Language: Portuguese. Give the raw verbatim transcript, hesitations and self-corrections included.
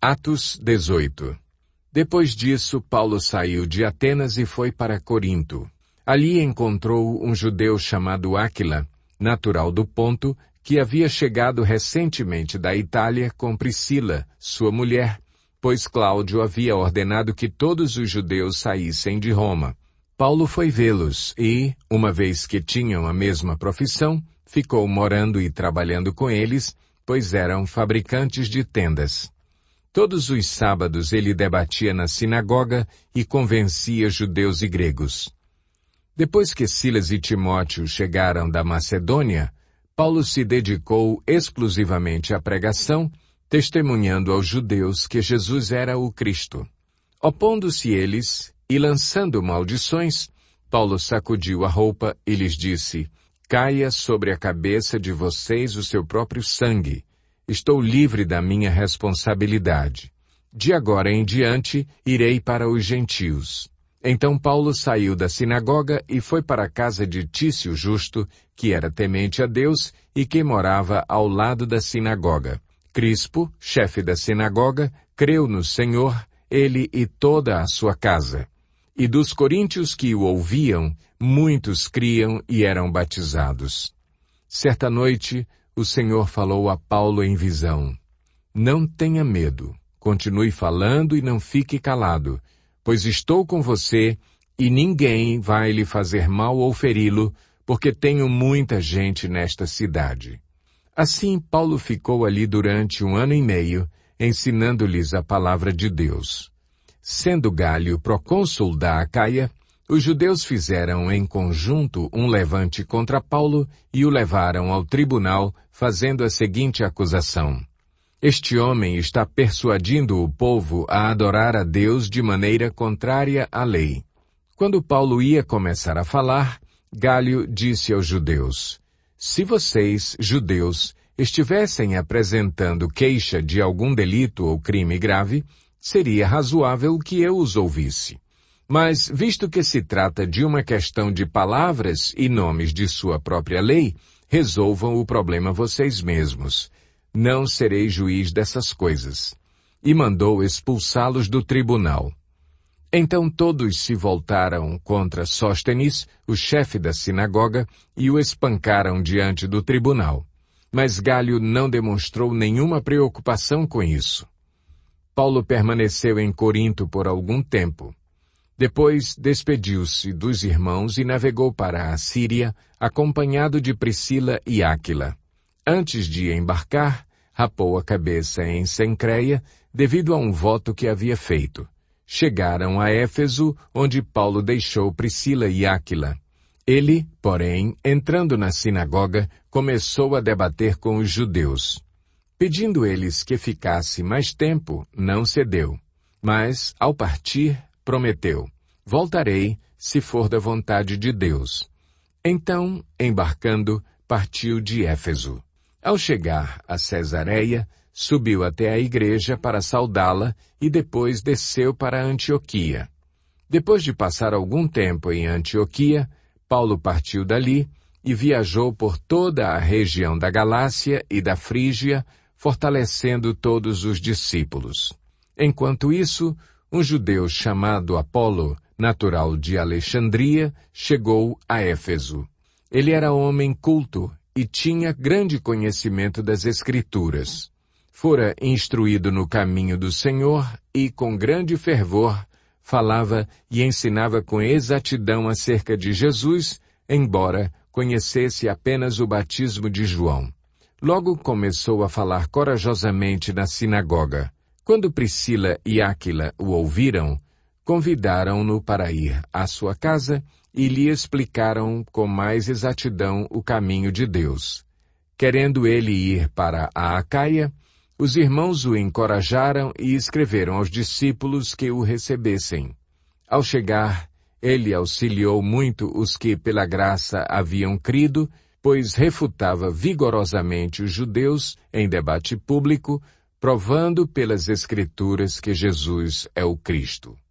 Atos dezoito. Depois disso, Paulo saiu de Atenas e foi para Corinto. Ali encontrou um judeu chamado Áquila, natural do Ponto, que havia chegado recentemente da Itália com Priscila, sua mulher, pois Cláudio havia ordenado que todos os judeus saíssem de Roma. Paulo foi vê-los e, uma vez que tinham a mesma profissão, ficou morando e trabalhando com eles, pois eram fabricantes de tendas. Todos os sábados ele debatia na sinagoga e convencia judeus e gregos. Depois que Silas e Timóteo chegaram da Macedônia, Paulo se dedicou exclusivamente à pregação, testemunhando aos judeus que Jesus era o Cristo. Opondo-se eles e lançando maldições, Paulo sacudiu a roupa e lhes disse: caia sobre a cabeça de vocês o seu próprio sangue. Estou livre da minha responsabilidade. De agora em diante, irei para os gentios. Então Paulo saiu da sinagoga e foi para a casa de Tício Justo, que era temente a Deus e que morava ao lado da sinagoga. Crispo, chefe da sinagoga, creu no Senhor, ele e toda a sua casa. E dos coríntios que o ouviam, muitos criam e eram batizados. Certa noite, o Senhor falou a Paulo em visão: não tenha medo, continue falando e não fique calado, pois estou com você e ninguém vai lhe fazer mal ou feri-lo, porque tenho muita gente nesta cidade. Assim, Paulo ficou ali durante um ano e meio, ensinando-lhes a palavra de Deus. Sendo Gálio procônsul da Acaia, os judeus fizeram em conjunto um levante contra Paulo e o levaram ao tribunal, fazendo a seguinte acusação: este homem está persuadindo o povo a adorar a Deus de maneira contrária à lei. Quando Paulo ia começar a falar, Gálio disse aos judeus: se vocês, judeus, estivessem apresentando queixa de algum delito ou crime grave, seria razoável que eu os ouvisse. Mas, visto que se trata de uma questão de palavras e nomes de sua própria lei, resolvam o problema vocês mesmos. Não serei juiz dessas coisas. E mandou expulsá-los do tribunal. Então todos se voltaram contra Sóstenes, o chefe da sinagoga, e o espancaram diante do tribunal. Mas Gálio não demonstrou nenhuma preocupação com isso. Paulo permaneceu em Corinto por algum tempo. Depois despediu-se dos irmãos e navegou para a Síria, acompanhado de Priscila e Áquila. Antes de embarcar, rapou a cabeça em Cencreia, devido a um voto que havia feito. Chegaram a Éfeso, onde Paulo deixou Priscila e Áquila. Ele, porém, entrando na sinagoga, começou a debater com os judeus. Pedindo eles que ficasse mais tempo, não cedeu. Mas, ao partir, prometeu: voltarei, se for da vontade de Deus. Então, embarcando, partiu de Éfeso. Ao chegar a Cesareia, subiu até a igreja para saudá-la e depois desceu para Antioquia. Depois de passar algum tempo em Antioquia, Paulo partiu dali e viajou por toda a região da Galácia e da Frígia, fortalecendo todos os discípulos. Enquanto isso, um judeu chamado Apolo, natural de Alexandria, chegou a Éfeso. Ele era homem culto e tinha grande conhecimento das Escrituras. Fora instruído no caminho do Senhor e, com grande fervor, falava e ensinava com exatidão acerca de Jesus, embora conhecesse apenas o batismo de João. Logo começou a falar corajosamente na sinagoga. Quando Priscila e Áquila o ouviram, convidaram-no para ir à sua casa e lhe explicaram com mais exatidão o caminho de Deus. Querendo ele ir para a Acaia, os irmãos o encorajaram e escreveram aos discípulos que o recebessem. Ao chegar, ele auxiliou muito os que pela graça haviam crido, pois refutava vigorosamente os judeus em debate público, provando pelas Escrituras que Jesus é o Cristo.